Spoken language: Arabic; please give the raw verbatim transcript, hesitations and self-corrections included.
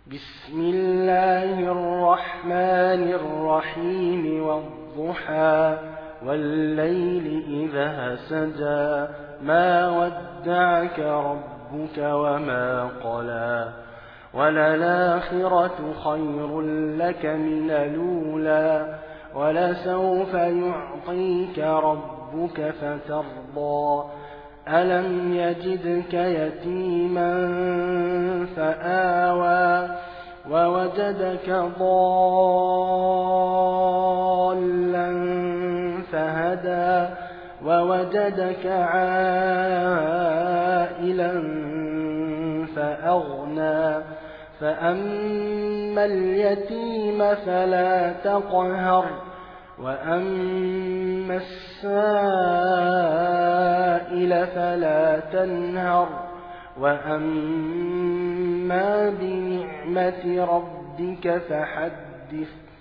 بسم الله الرحمن الرحيم والضحى والليل إذا سجى ما ودعك ربك وما قلى وللآخرة خير لك من الأولى ولسوف يعطيك ربك فترضى ألم يجدك يتيما فآوى ووجدك ضالا فهدى ووجدك عائلا فأغنى فأما اليتيم فلا تقهر وأما السائل فلا تنهر وأما بنعمة ربك فحدث